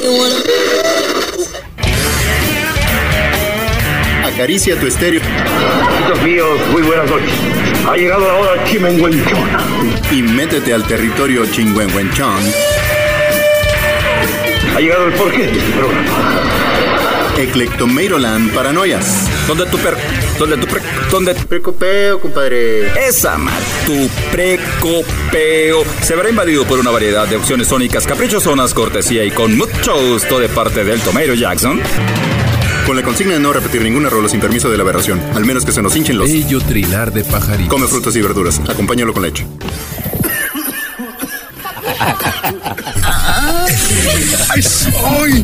Acaricia tu estéreo. Amigos míos, muy buenas noches. Ha llegado la hora chimenguenchona. Y métete al territorio chingüengüenchón. Ha llegado el porqué de este programa. Eclectomeiroland Paranoias. ¿Dónde tu precopeo, compadre? Esa mal, tu precopeo se verá invadido por una variedad de opciones sónicas caprichosonas, cortesía y con mucho gusto de parte del Tomeiro Jackson. Con la consigna de no repetir ninguna rola sin permiso de la aberración, al menos que se nos hinchen los... Bello trinar de pajaritos. Come frutas y verduras, acompáñalo con leche. ¡Ay, soy!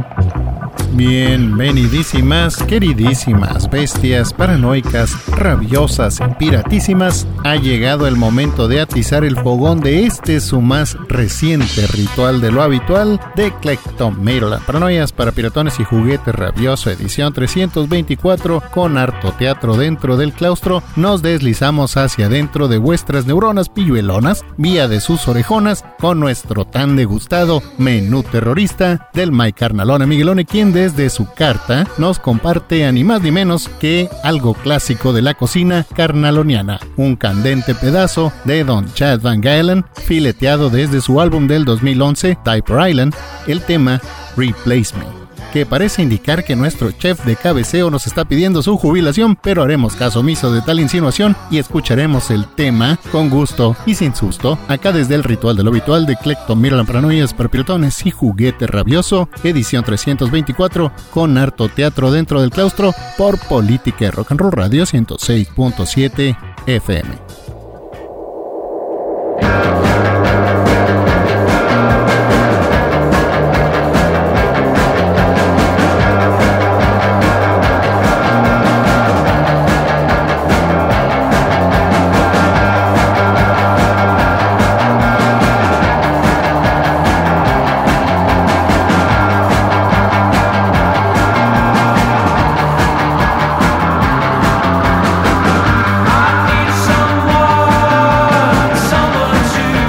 Bienvenidísimas, queridísimas bestias paranoicas, rabiosas y piratísimas. Ha llegado el momento de atizar el fogón de su más reciente ritual de lo habitual de Eclectomeiroland Paranoias para piratones y juguete rabioso, edición 324, con harto teatro dentro del claustro. Nos deslizamos hacia adentro de vuestras neuronas pilluelonas, vía de sus orejonas, con nuestro tan degustado menú terrorista del Mike Carnalone Miguelone, quien desde su carta nos comparte a ni más ni menos que algo clásico de la cocina carnaloniana, un candente pedazo de Don Chad Van Galen, fileteado desde su álbum del 2011, Diaper Island, el tema Replace Me, que parece indicar que nuestro chef de cabeceo nos está pidiendo su jubilación, pero haremos caso omiso de tal insinuación y escucharemos el tema con gusto y sin susto, acá desde el ritual de lo habitual de Eclectomeiroland Paranoias para piratones y juguete rabioso, edición 324, con harto teatro dentro del claustro, por Política y Rock and Roll Radio 106.7 FM. I need someone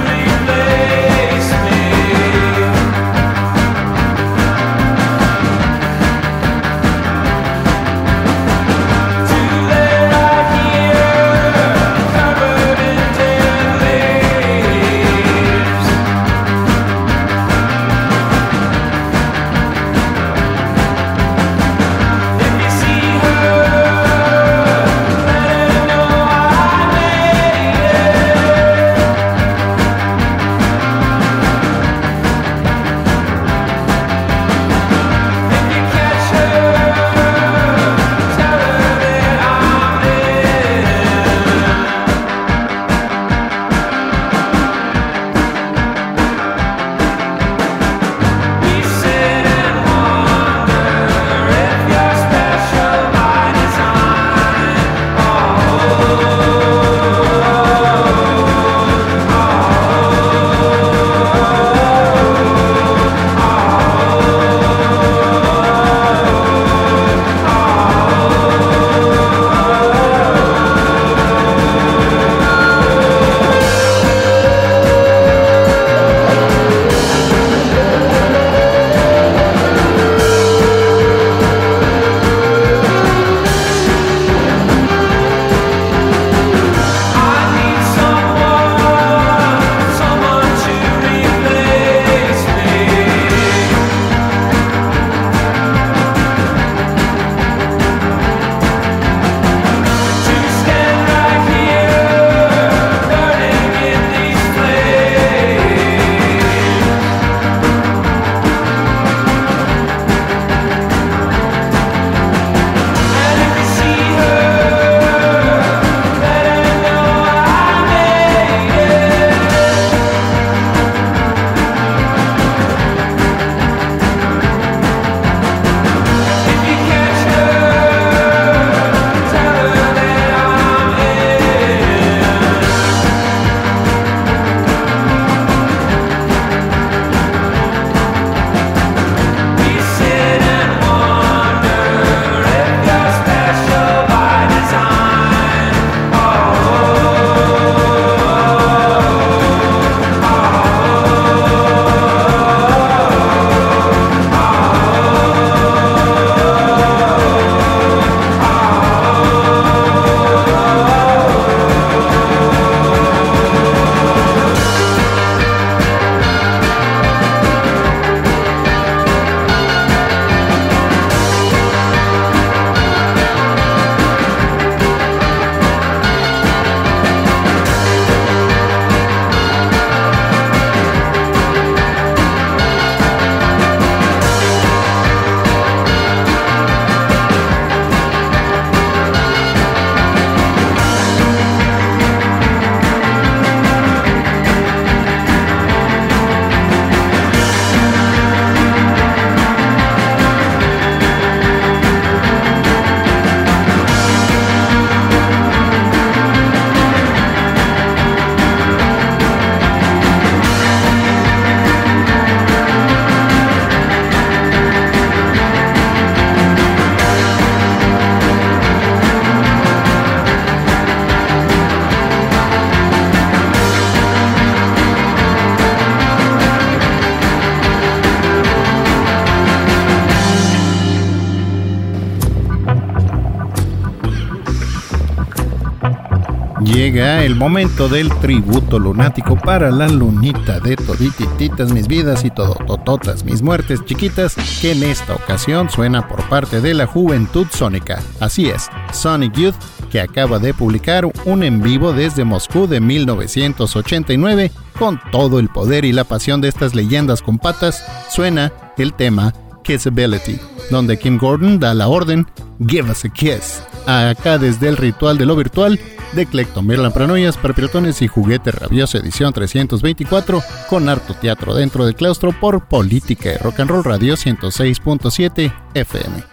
Llega el momento del tributo lunático para la lunita de toditititas mis vidas y todotototas mis muertes chiquitas, que en esta ocasión suena por parte de la Juventud Sónica. Así es, Sonic Youth, que acaba de publicar un en vivo desde Moscú de 1989, con todo el poder y la pasión de estas leyendas con patas, suena el tema Kissability, donde Kim Gordon da la orden Give us a kiss. Acá desde el ritual de lo virtual de Clectomerlan Paranoias, Perpiratones y Juguete Rabioso edición 324, con harto teatro dentro del claustro por Política y Rock and Roll Radio 106.7 FM.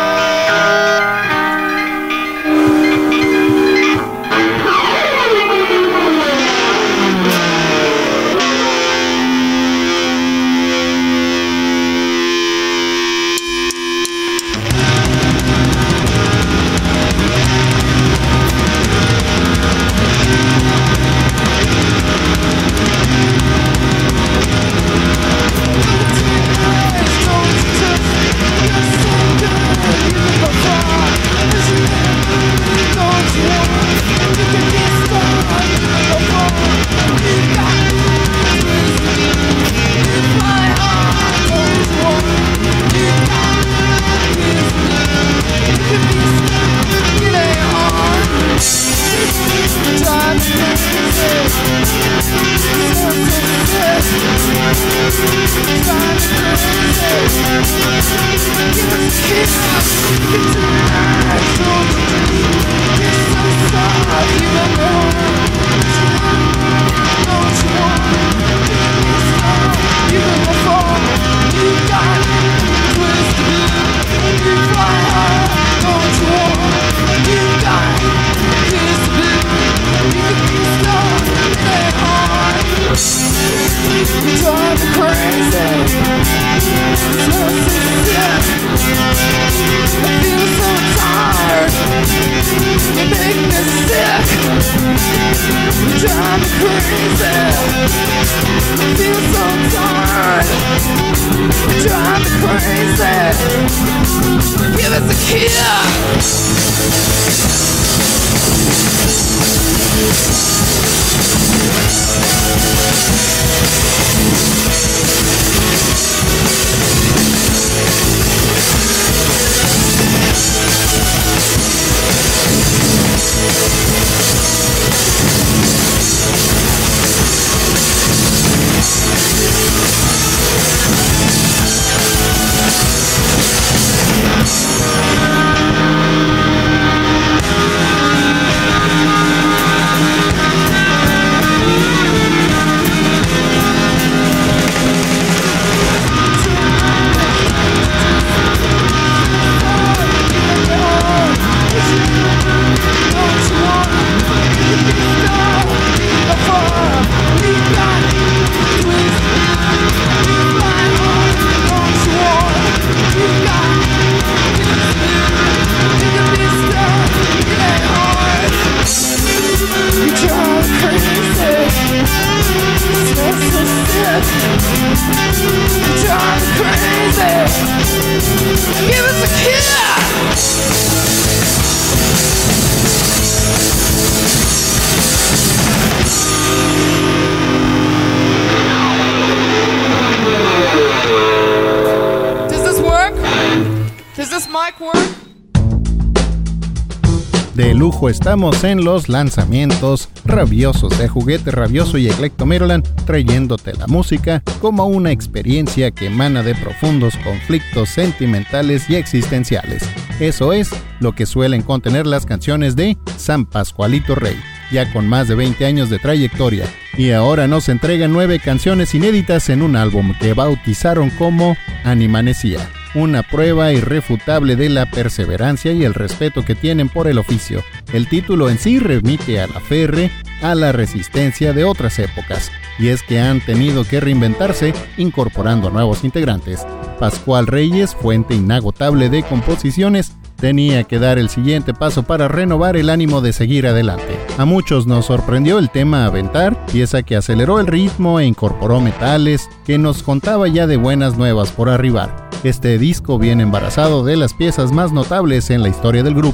De lujo estamos en los lanzamientos rabiosos de Juguete Rabioso y Clectomerlan, trayéndote la música como una experiencia que emana de profundos conflictos sentimentales y existenciales. Eso es lo que suelen contener las canciones de San Pascualito Rey, ya con más de 20 años de trayectoria, y ahora nos entregan 9 canciones inéditas en un álbum que bautizaron como Animanecía. Una prueba irrefutable de la perseverancia y el respeto que tienen por el oficio. El título en sí remite a la ferre, a la resistencia de otras épocas, y es que han tenido que reinventarse incorporando nuevos integrantes. Pascual Reyes, fuente inagotable de composiciones, tenía que dar el siguiente paso para renovar el ánimo de seguir adelante. A muchos nos sorprendió el tema Aventar, pieza que aceleró el ritmo e incorporó metales, que nos contaba ya de buenas nuevas por arribar. Este disco viene embarazado de las piezas más notables en la historia del grupo.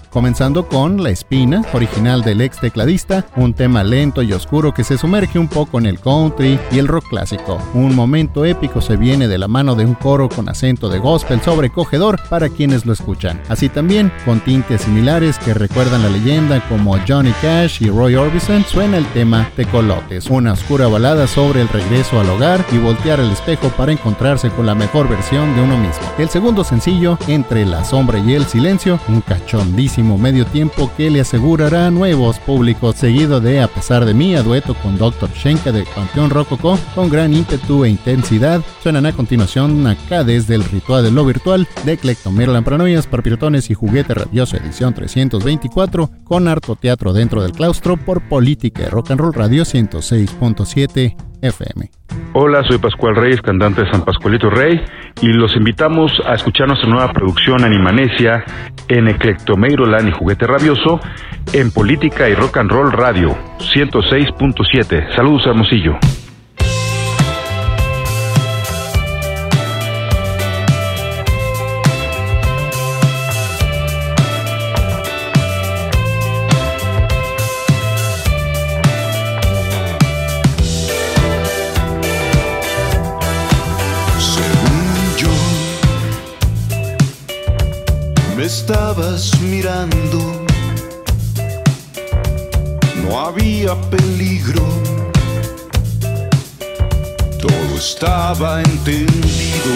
comenzando con La Espina, original del ex tecladista, un tema lento y oscuro que se sumerge un poco en el country y el rock clásico. Un momento épico se viene de la mano de un coro con acento de gospel sobrecogedor para quienes lo escuchan, así también con tintes similares que recuerdan la leyenda como Johnny Cash y Roy Orbison. Suena el tema Tecolotes, una oscura balada sobre el regreso al hogar y voltear el espejo para encontrarse con la mejor versión de uno mismo. El segundo sencillo, Entre la sombra y el silencio, un cachondísimo medio tiempo que le asegurará nuevos públicos, seguido de A pesar de mí, a dueto con Dr. Shenka de Panteón Rococó, con gran ímpetu e intensidad. Suenan a continuación acá desde el Ritual de lo Virtual de Clectomero Paranoias, Parpiratones y Juguete Rabioso edición 324, con harto teatro dentro del claustro por Política y Rock and Roll Radio 106.7 FM. Hola, soy Pascual Reyes, cantante de San Pascualito Rey, y los invitamos a escuchar nuestra nueva producción Animanesia en Eclectomeiroland y Juguete Rabioso en Política y Rock and Roll Radio 106.7. Saludos, Hermosillo. Estabas mirando, no había peligro, todo estaba entendido.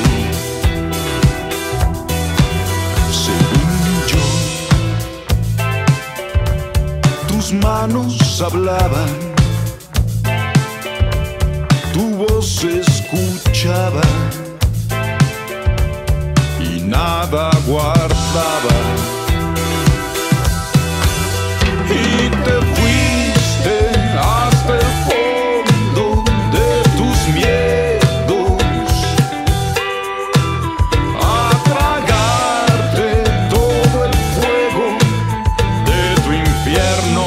Según yo, tus manos hablaban, tu voz se escuchaba y nada guardaba. Y te fuiste hasta el fondo de tus miedos, a tragarte todo el fuego de tu infierno,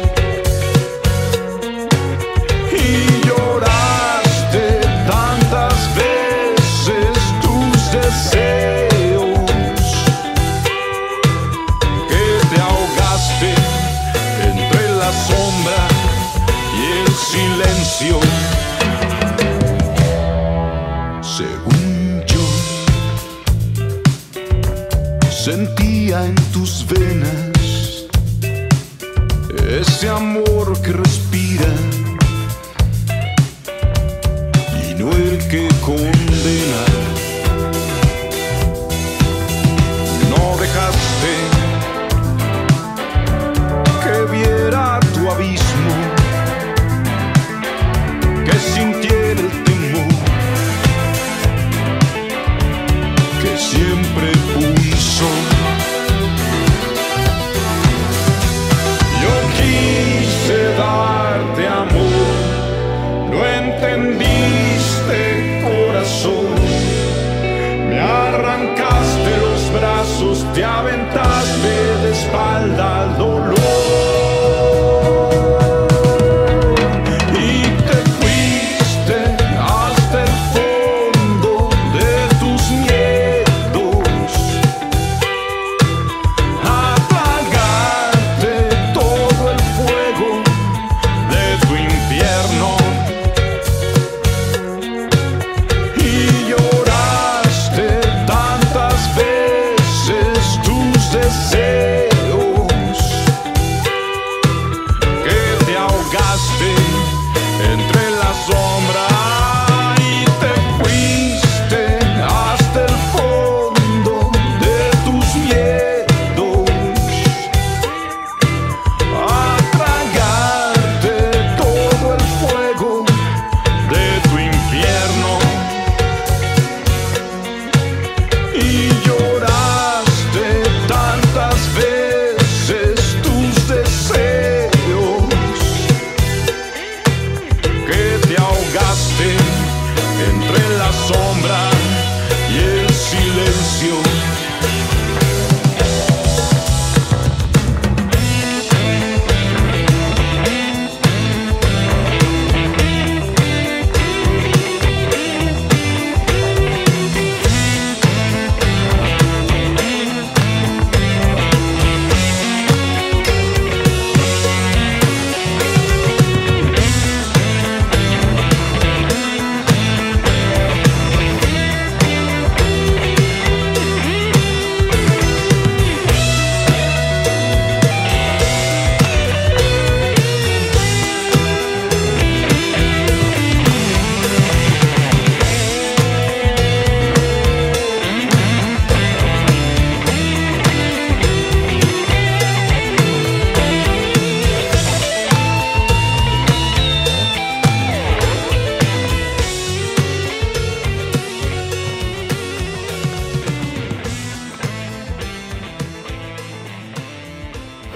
y lloraste tantas veces tus deseos. Silencio. Según yo, sentía en tus venas ese amor que respira y no el que condena. No dejaste que viera tu abismo, que sintiera el temor que siempre puso. Yo quise darte amor, no entendiste, corazón.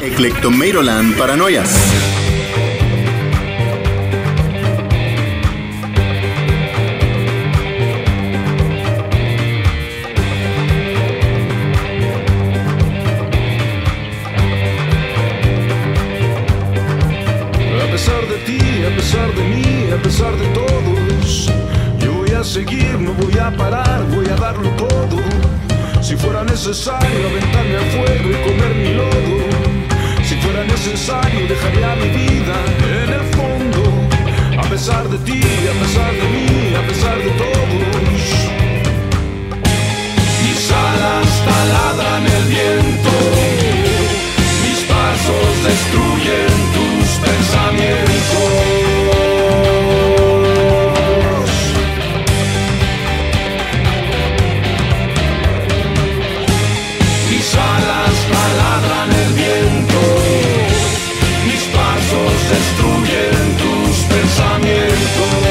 Eclectomeiroland Paranoias. A pesar de ti, a pesar de mí, a pesar de todos, yo voy a seguir, no voy a parar, voy a darlo todo. Si fuera necesario aventarme al fuego y comer mi lodo, si fuera necesario dejaría mi vida en el fondo. A pesar de ti, a pesar de mí, a pesar de todos, mis alas taladran el viento, mis pasos destruyen tus pensamientos. Mis alas taladran el viento, mis pasos destruyen tus pensamientos.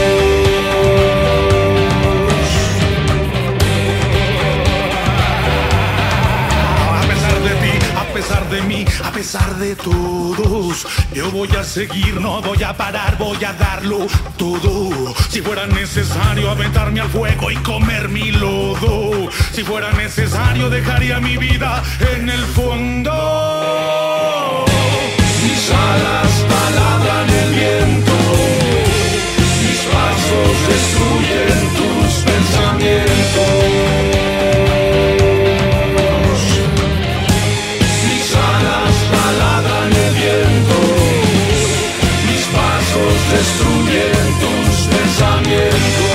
A pesar de ti, a pesar de mí, a pesar de todos, yo voy a seguir, no voy a parar, voy a darlo todo. Si fuera necesario aventarme al fuego y comer mi lodo, si fuera necesario dejaría mi vida en el fondo. Mis alas taladran el viento, mis pasos destruyen tus pensamientos. Mis alas taladran el viento, mis pasos destruyen tus pensamientos.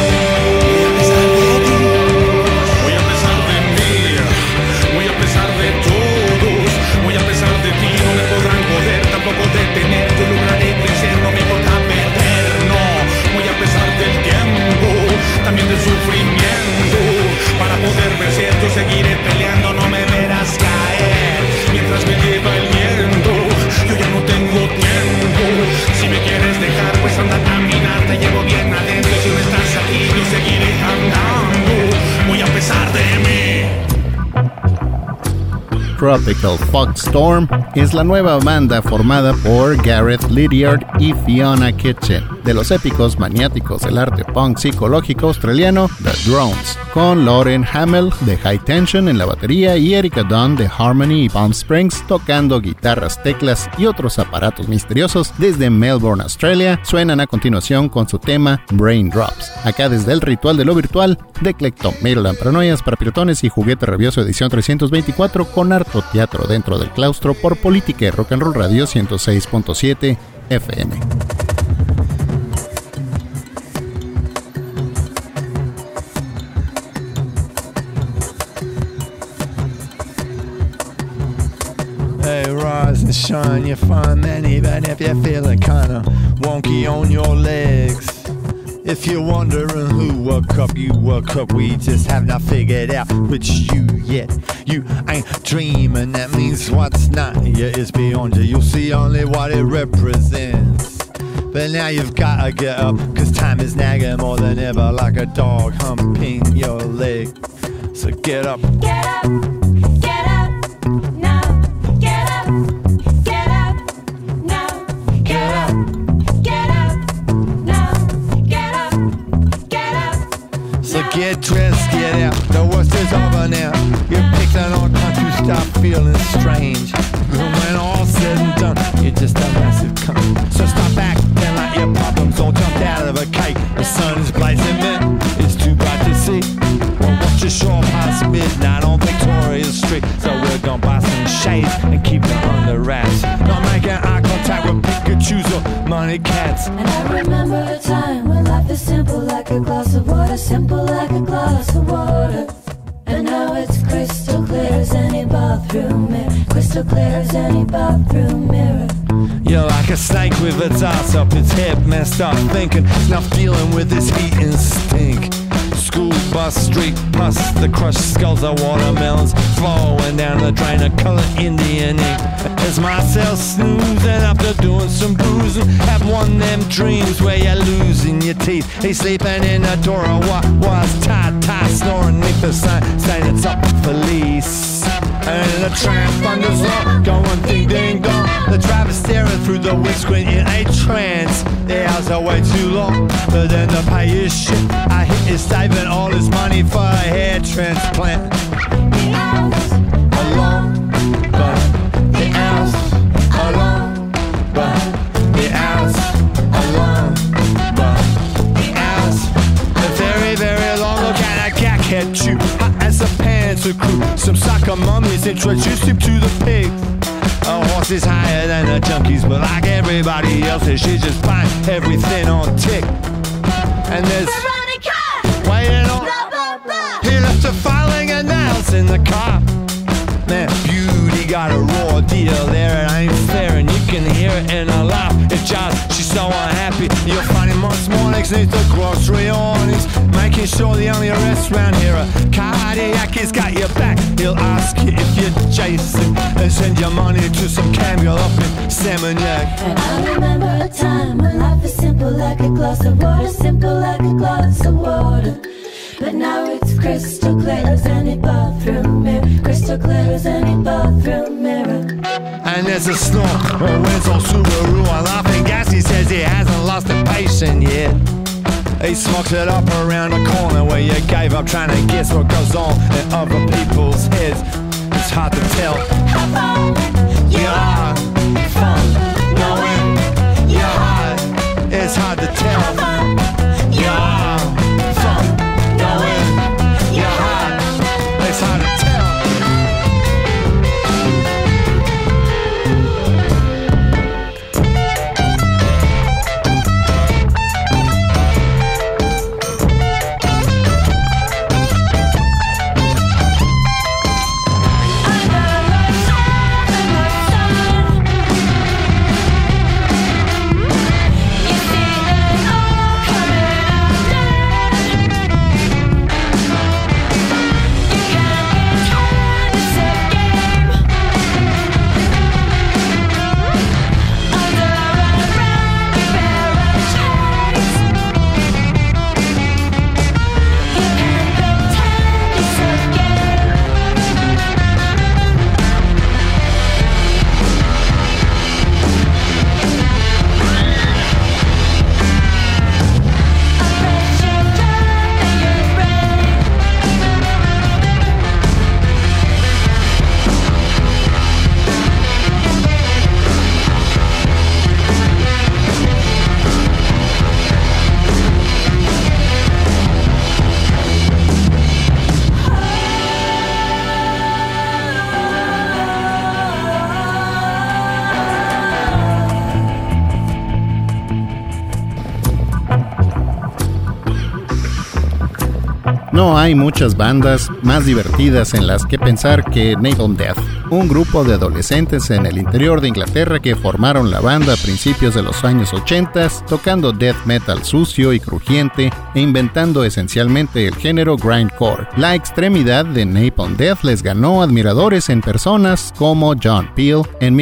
Voy a pesar de mí, voy a pesar de todos, voy a pesar de ti, no me podrán poder tampoco detener, yo lograré crecer, no me importa perder, no. Voy a pesar del tiempo, también del sufrimiento, para poder vencer yo seguiré peleando, no me verás caer, mientras me lleva el viento, yo ya no tengo tiempo, si me quieres dejar pues anda a caminar, te llevo bien adentro, si no estás aquí yo seguiré andando, muy a pesar de mí. Tropical Foxstorm es la nueva banda formada por Gareth Lydiard y Fiona Kitchen, de los épicos maniáticos del arte punk psicológico australiano The Drones, con Lauren Hamill de High Tension en la batería y Erica Dunn de Harmony y Palm Springs tocando guitarras, teclas y otros aparatos misteriosos desde Melbourne, Australia. Suenan a continuación con su tema Brain Drops, acá desde el Ritual de lo Virtual de Eclectomeiroland Paranoias para Piratones y Juguete Rabioso edición 324 con harto teatro dentro del claustro por Política y Rock and Roll Radio 106.7 FM. Hey, rise and shine, you find that even if you're feeling kinda wonky on your legs. If you're wondering who woke up, you woke up. We just have not figured out which you yet. You ain't dreaming, that means what's not here is beyond you. You'll see only what it represents. But now you've gotta get up, cause time is nagging more than ever, like a dog humping your leg. So get up. Get up, get up, now. Get up, get up, now. Get up, get up, now. Get up, get up. So get dressed, get out. The worst is over now. You're picking on once you stop feeling strange. And when all's said and done, you're just a massive cunt. So stop acting like your problems all jumped out of a cake. The sun is blazing, man. It's too bright to see. Well, watch your shore past midnight on Victoria Street. So we're gonna buy some shades and keep it under wraps. Not making eye contact with Pikachu's or money cats. And I remember a time when life is simple like a glass of water, simple like a glass of water. And now it's crystal clear as any bathroom mirror, crystal clear as any bathroom mirror. You're like a snake with its ass up, its head messed up, thinking it's not dealing with this heat and stink. School bus, street bus, the crushed skulls of watermelons flowing down the drain of colored Indian ink. As myself snoozing after doing some boozing, have one of them dreams where you're losing your teeth. He's sleeping in a door of what was tight, snoring neath the sign saying it's up for lease. And the tramp thunders up, going ding ding dong. The driver staring through the windscreen in a trance. The hours are way too long, but then to pay his shit, I hit his saving all his money for a hair transplant. The hours are long, but the hours are long, but the hours are long, but the hours are very, very long. Look at a cackhead chew, hot as a panther crew. Some sucker mummies introduced him to the pig. A horse is higher than the junkies, but like everybody else, she just finds everything on tick. And there's Veronica waiting on. Blah, blah, blah. He left her filing a nails in the car. Man, Beauty got a raw deal there. It ain't fair, and you can hear it in her laugh. It's just she's so unhappy. You'll find him months mornings neath the grocery awnings, making sure the only arrests round here are cardiac. He's got your back. He'll ask you if you're Jason and send your money to some cameo up in Seminyak. And I remember a time when life was simple like a glass of water, simple like a glass of water. But now it's crystal clear as any bathroom mirror, crystal clear as any bathroom mirror. And there's a snort, a Wenzel Subaru, a laughing gas. He says he hasn't lost a patient yet. He smokes it up around the corner where you gave up trying to guess what goes on in other people's heads. It's hard to tell how far you are from knowing your heart. It's hard to tell how far you are from knowing your heart. It's hard to tell. No hay muchas bandas más divertidas en las que pensar que Napalm Death, un grupo de adolescentes en el interior de Inglaterra que formaron la banda a principios de los años 80, tocando death metal sucio y crujiente e inventando esencialmente el género grindcore. La extremidad de Napalm Death les ganó admiradores en personas como John Peel. En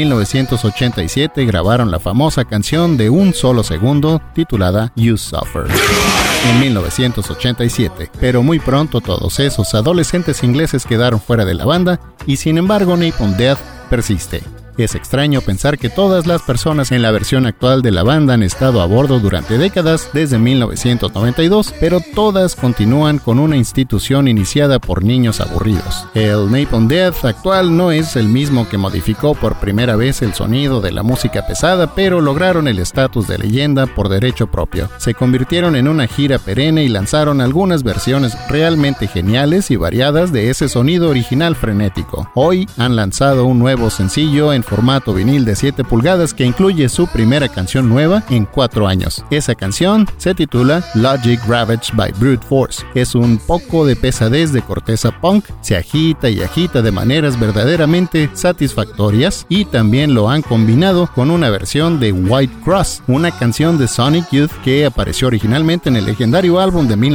1987 grabaron la famosa canción de un solo segundo titulada You Suffer. En 1987, pero muy pronto todos esos adolescentes ingleses quedaron fuera de la banda y sin embargo Napalm Death persiste. Es extraño pensar que todas las personas en la versión actual de la banda han estado a bordo durante décadas desde 1992, pero todas continúan con una institución iniciada por niños aburridos. El Napalm Death actual no es el mismo que modificó por primera vez el sonido de la música pesada, pero lograron el estatus de leyenda por derecho propio. Se convirtieron en una gira perenne y lanzaron algunas versiones realmente geniales y variadas de ese sonido original frenético. Hoy han lanzado un nuevo sencillo en formato vinil de 7 pulgadas que incluye su primera canción nueva en 4 años. Esa canción se titula Logic Ravaged by Brute Force. Es un poco de pesadez de corteza punk, se agita y agita de maneras verdaderamente satisfactorias y también lo han combinado con una versión de White Cross, una canción de Sonic Youth que apareció originalmente en el legendario álbum de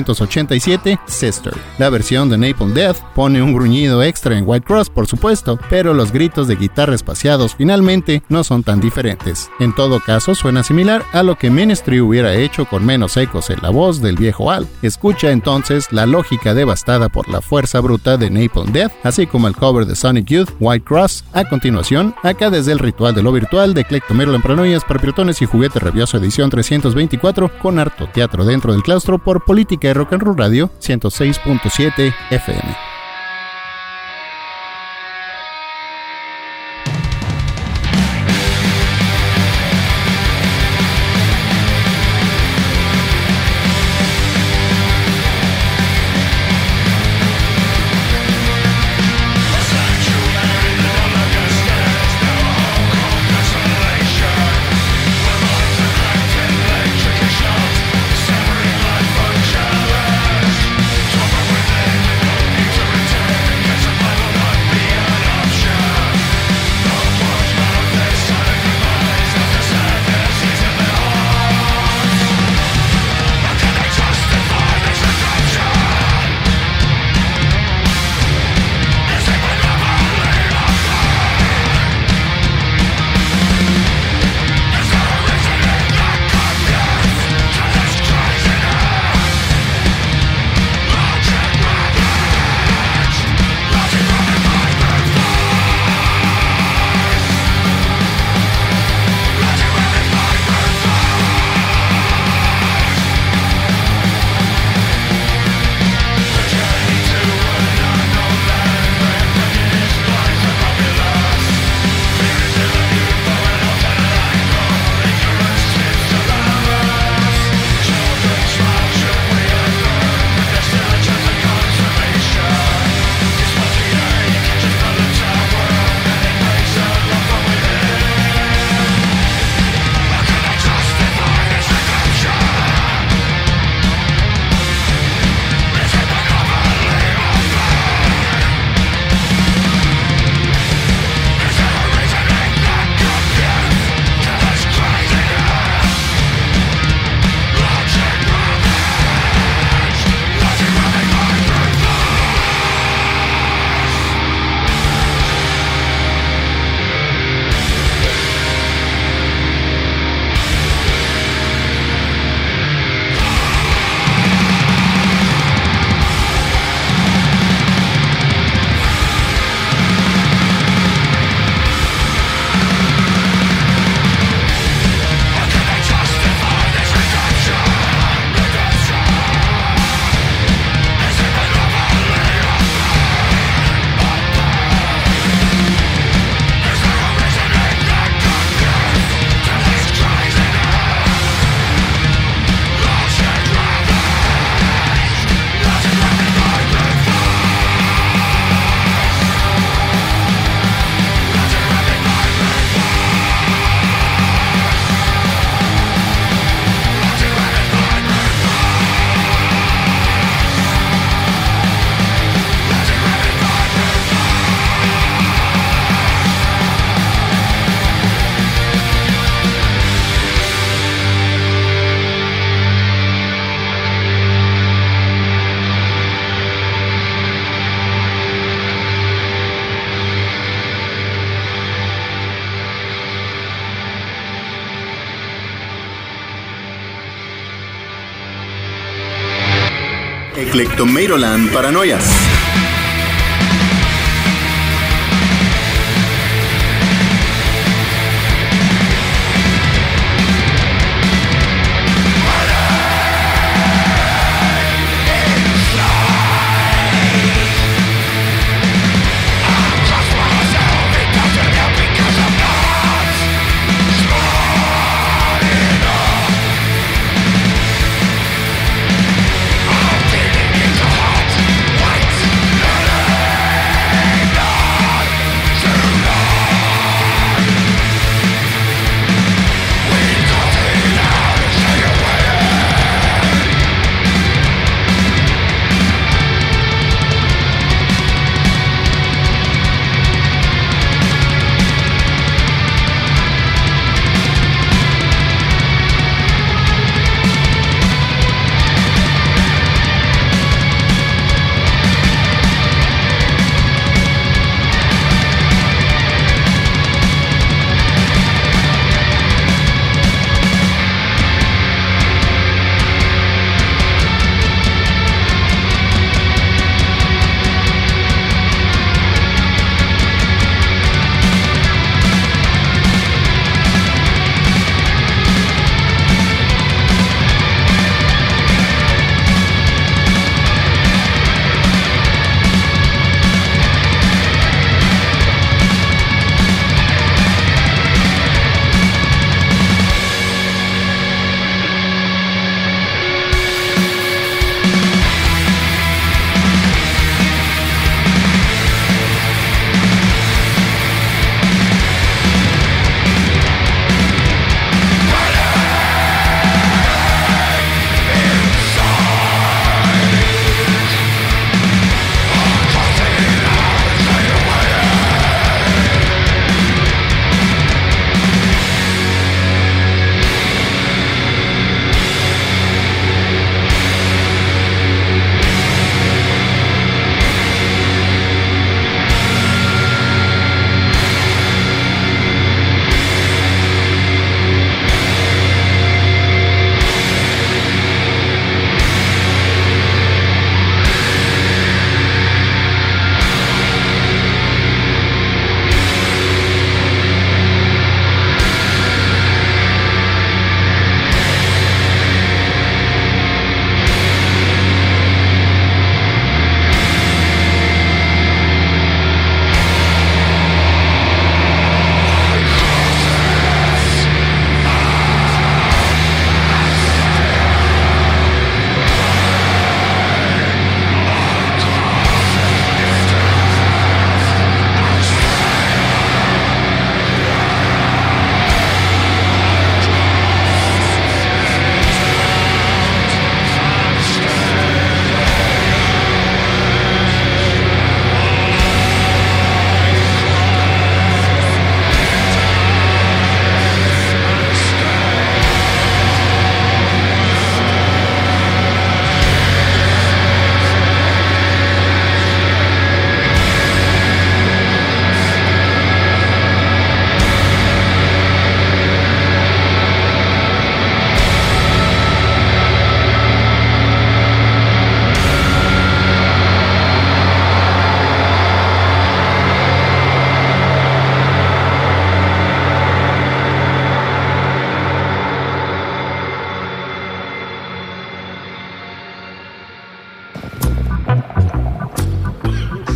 1987 Sister. La versión de Napalm Death pone un gruñido extra en White Cross, por supuesto, pero los gritos de guitarra espaciados finalmente no son tan diferentes. En todo caso, suena similar a lo que Ministry hubiera hecho con menos ecos en la voz del viejo Al. Escucha entonces la lógica devastada por la fuerza bruta de Napalm Death, así como el cover de Sonic Youth, White Cross, a continuación, acá desde el Ritual de lo Virtual de Eclectomerolan Paranoias para Piratones y Juguete Rabioso edición 324, con harto teatro dentro del claustro por Política y Rock and Roll Radio 106.7 FM. Eclectomerolan Paranoias. White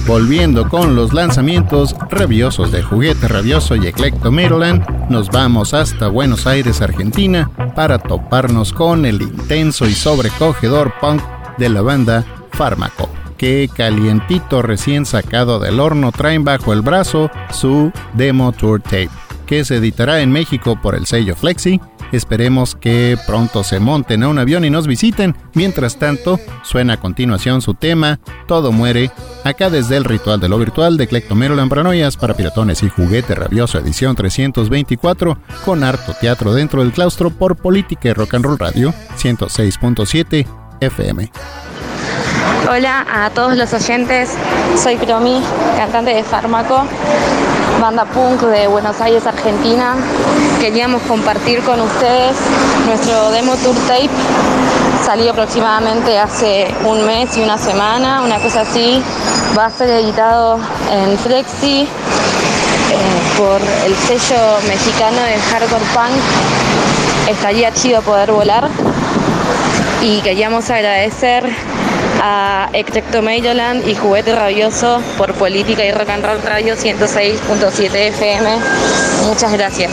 Volviendo con los lanzamientos rabiosos de Juguete Rabioso y Eclecto Maryland, nos vamos hasta Buenos Aires, Argentina, para toparnos con el intenso y sobrecogedor punk de la banda Fármaco, que calientito recién sacado del horno traen bajo el brazo su Demo Tour Tape, que se editará en México por el sello Flexi. Esperemos que pronto se monten a un avión y nos visiten. Mientras tanto, suena a continuación su tema Todo Muere, acá desde el Ritual de lo Virtual de Eclecto Maryland, Paranoias para Piratones y Juguete Rabioso, edición 324, con harto teatro dentro del claustro por Política y Rock and Roll Radio 106.7 FM. Hola a todos los oyentes, soy Promi, cantante de Fármaco, banda punk de Buenos Aires, Argentina. Queríamos compartir con ustedes nuestro Demo Tour Tape. Salió aproximadamente hace un mes y una semana, una cosa así. Va a ser editado en Flexi por el sello mexicano de Hardcore Punk. Estaría chido poder volar. Y queríamos agradecer a Eclecto Maryland y Juguete Rabioso por Política y Rock and Roll Radio 106.7 FM. Muchas gracias.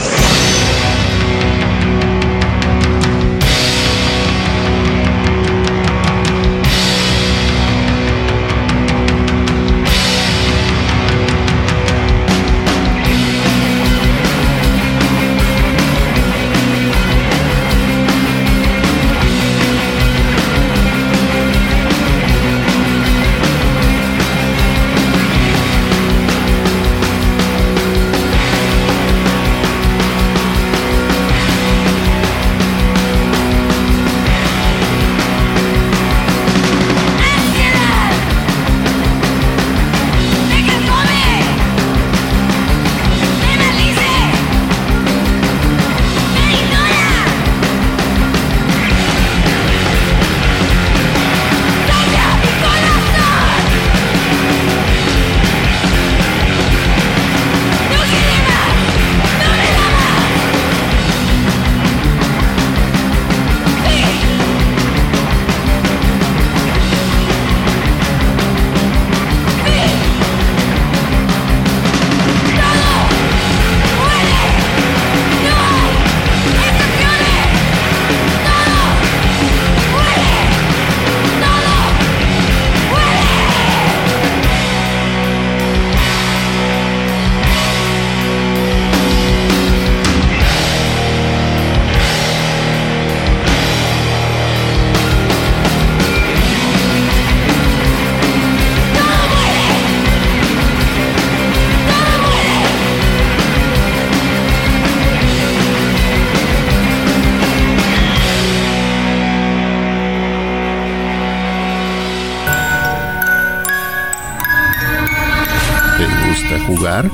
¿Jugar?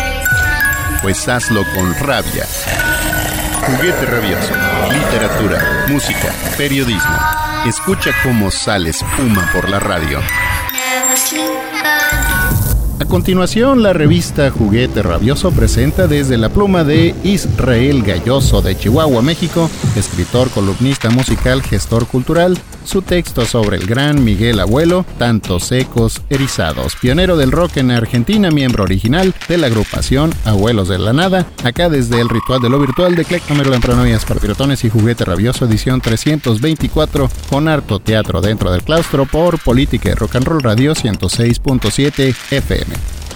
Pues hazlo con rabia. Juguete Rabioso, literatura, música, periodismo. Escucha cómo sale espuma por la radio. A continuación, la revista Juguete Rabioso presenta desde la pluma de Israel Galloso de Chihuahua, México, escritor, columnista musical, gestor cultural, su texto sobre el gran Miguel Abuelo, Tantos Secos Erizados, pionero del rock en Argentina, miembro original de la agrupación Abuelos de la Nada, acá desde el Ritual de lo Virtual de Eclecto Maryland, Paranoias para Piratones y Juguete Rabioso, edición 324, con harto teatro dentro del claustro por Política y Rock and Roll Radio 106.7 FM.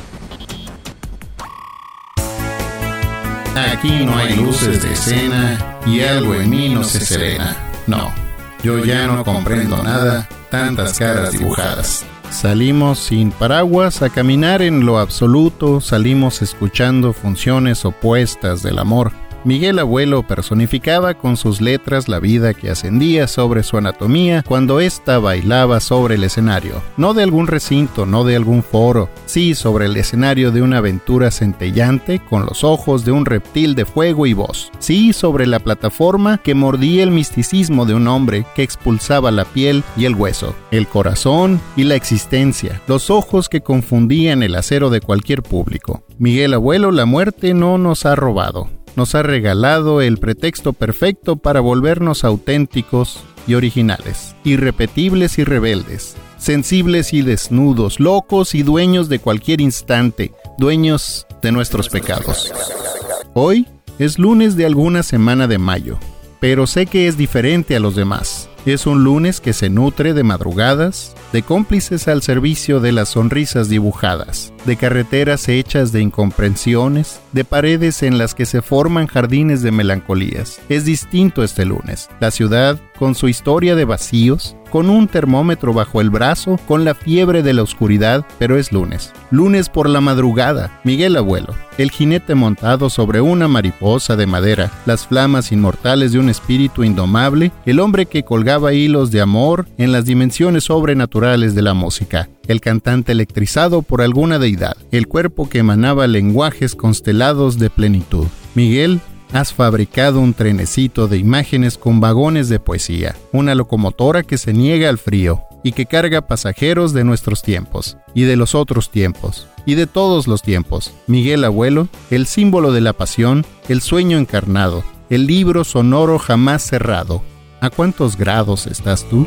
Aquí no hay luces de escena y algo en mí no se serena. No, yo ya no comprendo nada, tantas caras dibujadas. Salimos sin paraguas a caminar en lo absoluto, salimos escuchando funciones opuestas del amor. Miguel Abuelo personificaba con sus letras la vida que ascendía sobre su anatomía cuando ésta bailaba sobre el escenario. No de algún recinto, no de algún foro, sí sobre el escenario de una aventura centellante con los ojos de un reptil de fuego y voz. Sí sobre la plataforma que mordía el misticismo de un hombre que expulsaba la piel y el hueso, el corazón y la existencia, los ojos que confundían el acero de cualquier público. Miguel Abuelo, la muerte no nos ha robado. Nos ha regalado el pretexto perfecto para volvernos auténticos y originales, irrepetibles y rebeldes, sensibles y desnudos, locos y dueños de cualquier instante, dueños de nuestros pecados. Hoy es lunes de alguna semana de mayo, pero sé que es diferente a los demás. Es un lunes que se nutre de madrugadas, de cómplices al servicio de las sonrisas dibujadas, de carreteras hechas de incomprensiones, de paredes en las que se forman jardines de melancolías. Es distinto este lunes. La ciudad, con su historia de vacíos, con un termómetro bajo el brazo, con la fiebre de la oscuridad, pero es lunes. Lunes por la madrugada. Miguel Abuelo, el jinete montado sobre una mariposa de madera, las flamas inmortales de un espíritu indomable, el hombre que colgaba hilos de amor en las dimensiones sobrenaturales de la música, el cantante electrizado por alguna deidad, el cuerpo que emanaba lenguajes constelados de plenitud. Miguel, has fabricado un trenecito de imágenes con vagones de poesía, una locomotora que se niega al frío y que carga pasajeros de nuestros tiempos, y de los otros tiempos, y de todos los tiempos. Miguel Abuelo, el símbolo de la pasión, el sueño encarnado, el libro sonoro jamás cerrado. ¿A cuántos grados estás tú?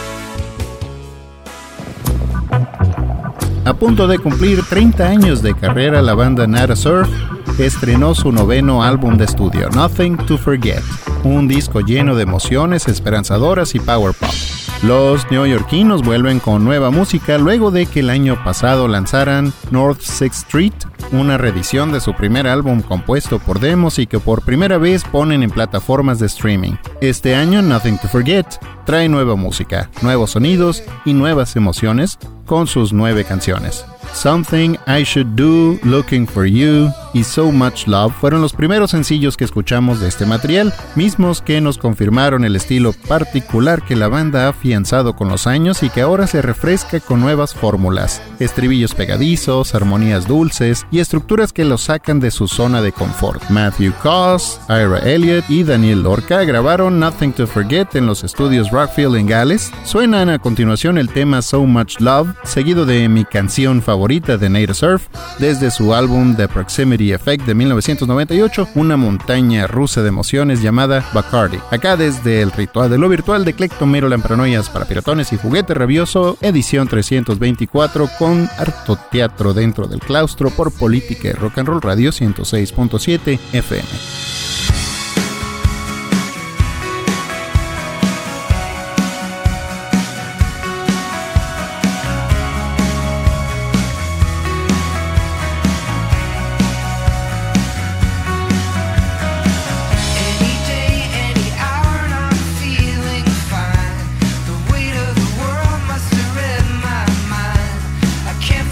A punto de cumplir 30 años de carrera, la banda Nada Surf estrenó su 9º álbum de estudio, Nothing to Forget, un disco lleno de emociones esperanzadoras y power pop. Los neoyorquinos vuelven con nueva música luego de que el año pasado lanzaran North 6th Street, una reedición de su primer álbum compuesto por demos y que por primera vez ponen en plataformas de streaming. Este año, Nothing to Forget trae nueva música, nuevos sonidos y nuevas emociones con sus 9 canciones. Something I Should Do, Looking for You y So Much Love fueron los primeros sencillos que escuchamos de este material, mismos que nos confirmaron el estilo particular que la banda ha afianzado con los años y que ahora se refresca con nuevas fórmulas, estribillos pegadizos, armonías dulces y estructuras que los sacan de su zona de confort. Matthew Koss, Ira Elliott y Daniel Lorca grabaron Nothing to Forget en los estudios Rockfield en Gales. Suenan a continuación el tema So Much Love, seguido de mi canción favorita de Nada Surf, desde su álbum The Proximity Effect de 1998, una montaña rusa de emociones llamada Bacardi. Acá desde el Ritual de lo Virtual de Clectomero Lamparanoias para Piratones y Juguete Rabioso, edición 324, con harto teatro dentro del claustro por Política y Rock and Roll Radio 106.7 FM.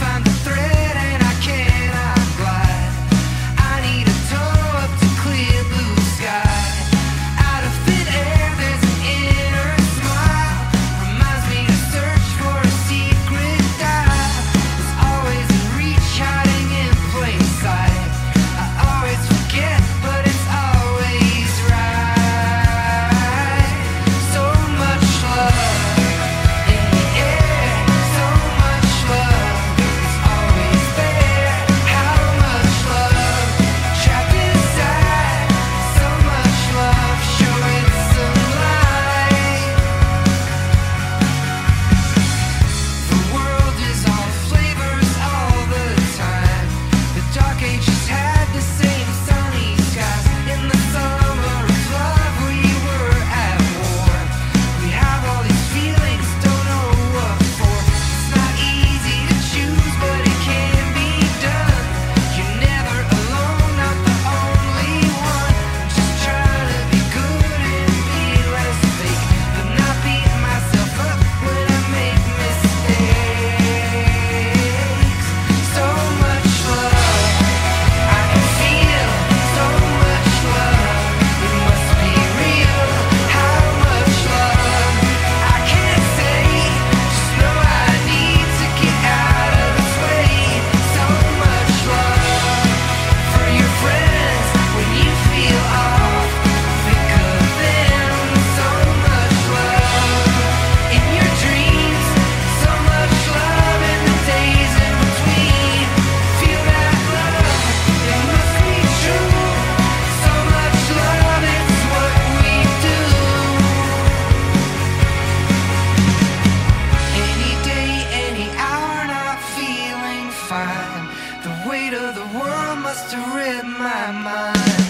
Clear find the weight of the world must have ripped my mind.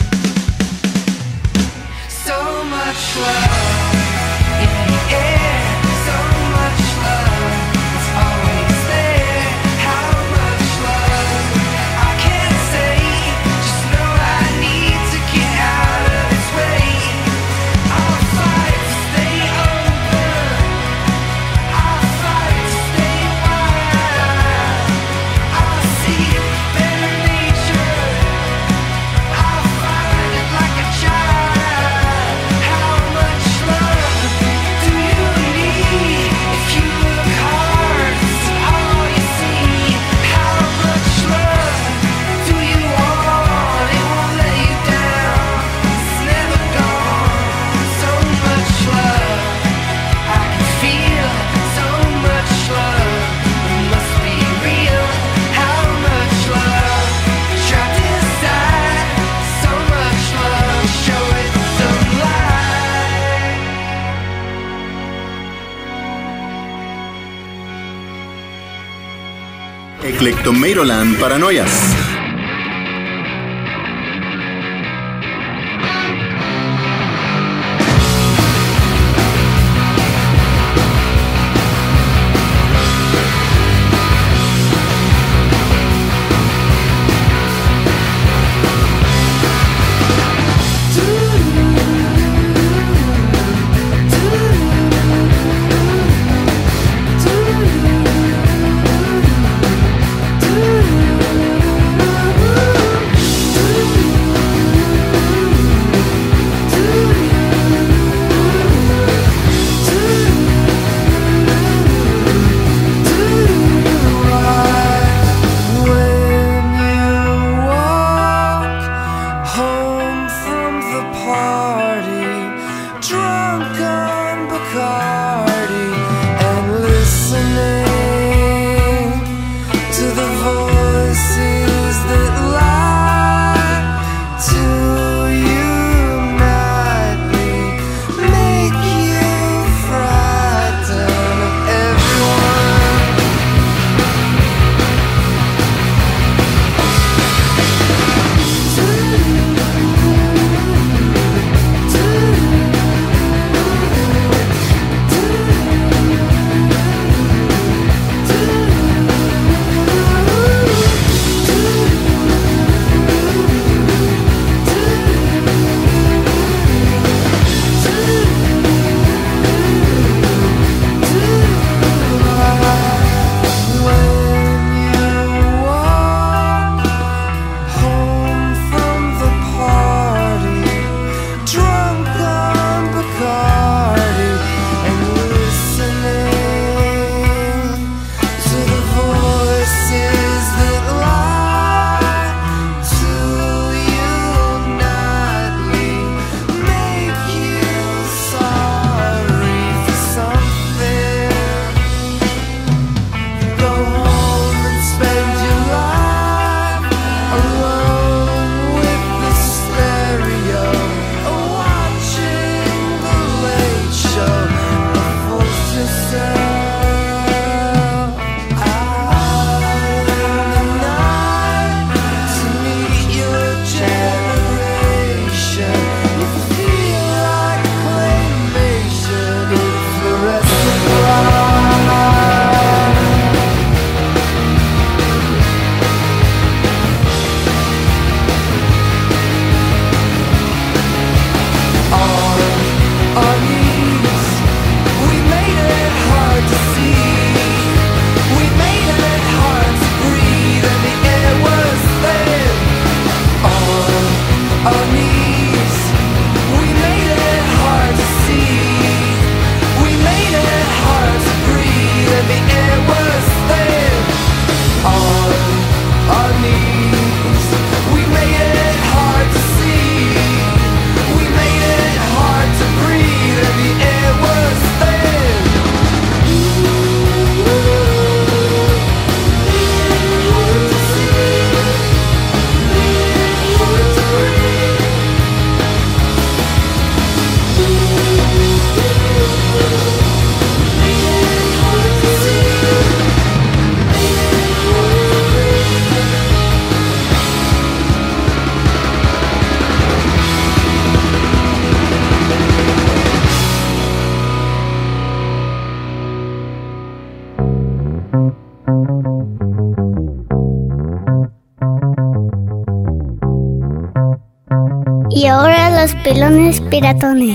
So much love in the air, so much love, it's always there. How much love I can't say, just know I need to get out of its way. I'll fight to stay open, I'll fight to stay wild, I'll see better nature, I'll find it like a child. How much love do you need? If you look hard, it's all you see. How much love do you want? It won't let you down, it's never gone. So much love, I can feel so much love. It must be real. How much love, trapped inside. So much love, show it some light. Eclectomeiroland Paranoias. Do Y ahora los pelones piratones.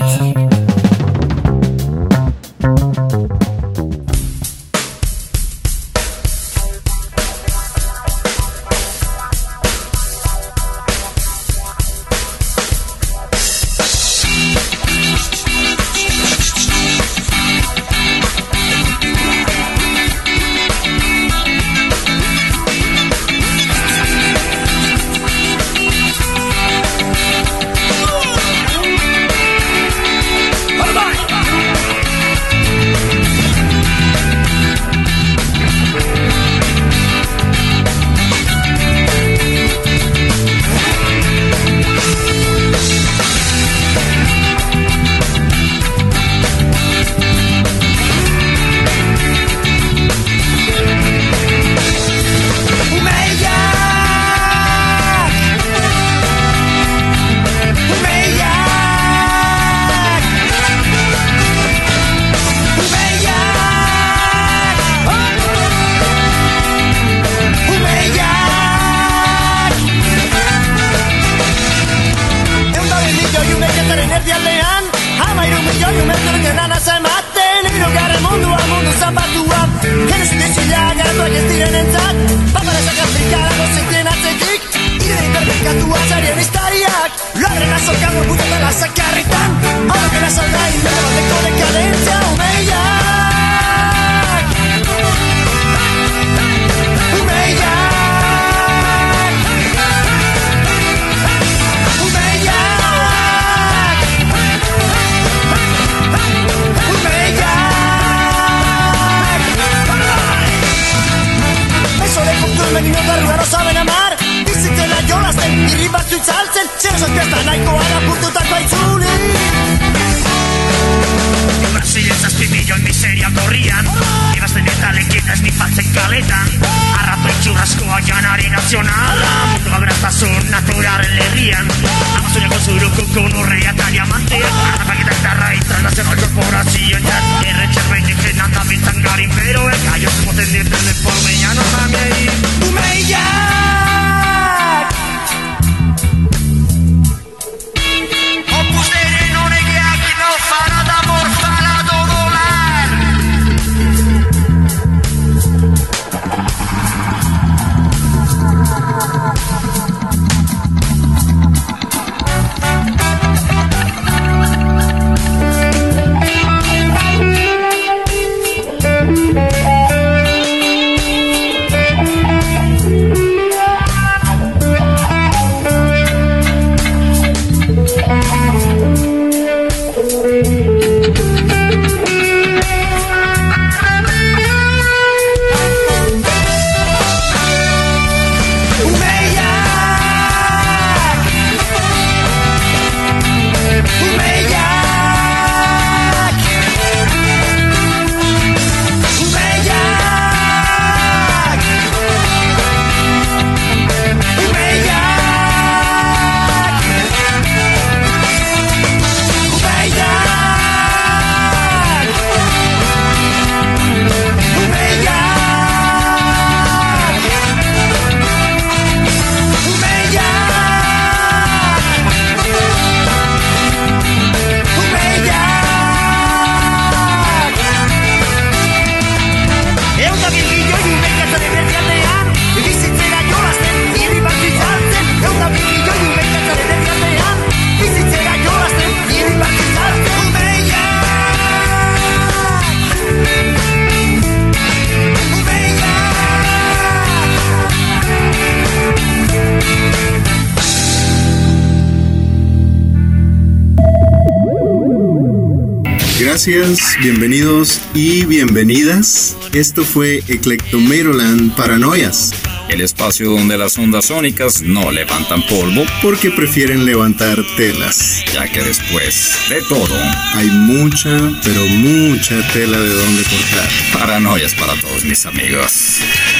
Gracias, bienvenidos y bienvenidas. Esto fue Eclectomeiroland Paranoias. El espacio donde las ondas sónicas no levantan polvo porque prefieren levantar telas. Ya que después de todo hay mucha, pero mucha tela de donde cortar. Paranoias para todos mis amigos.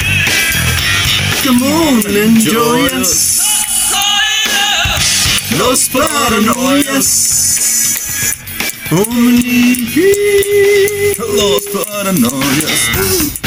Come on, enjoy us. Los Paranoias. Los Paranoias.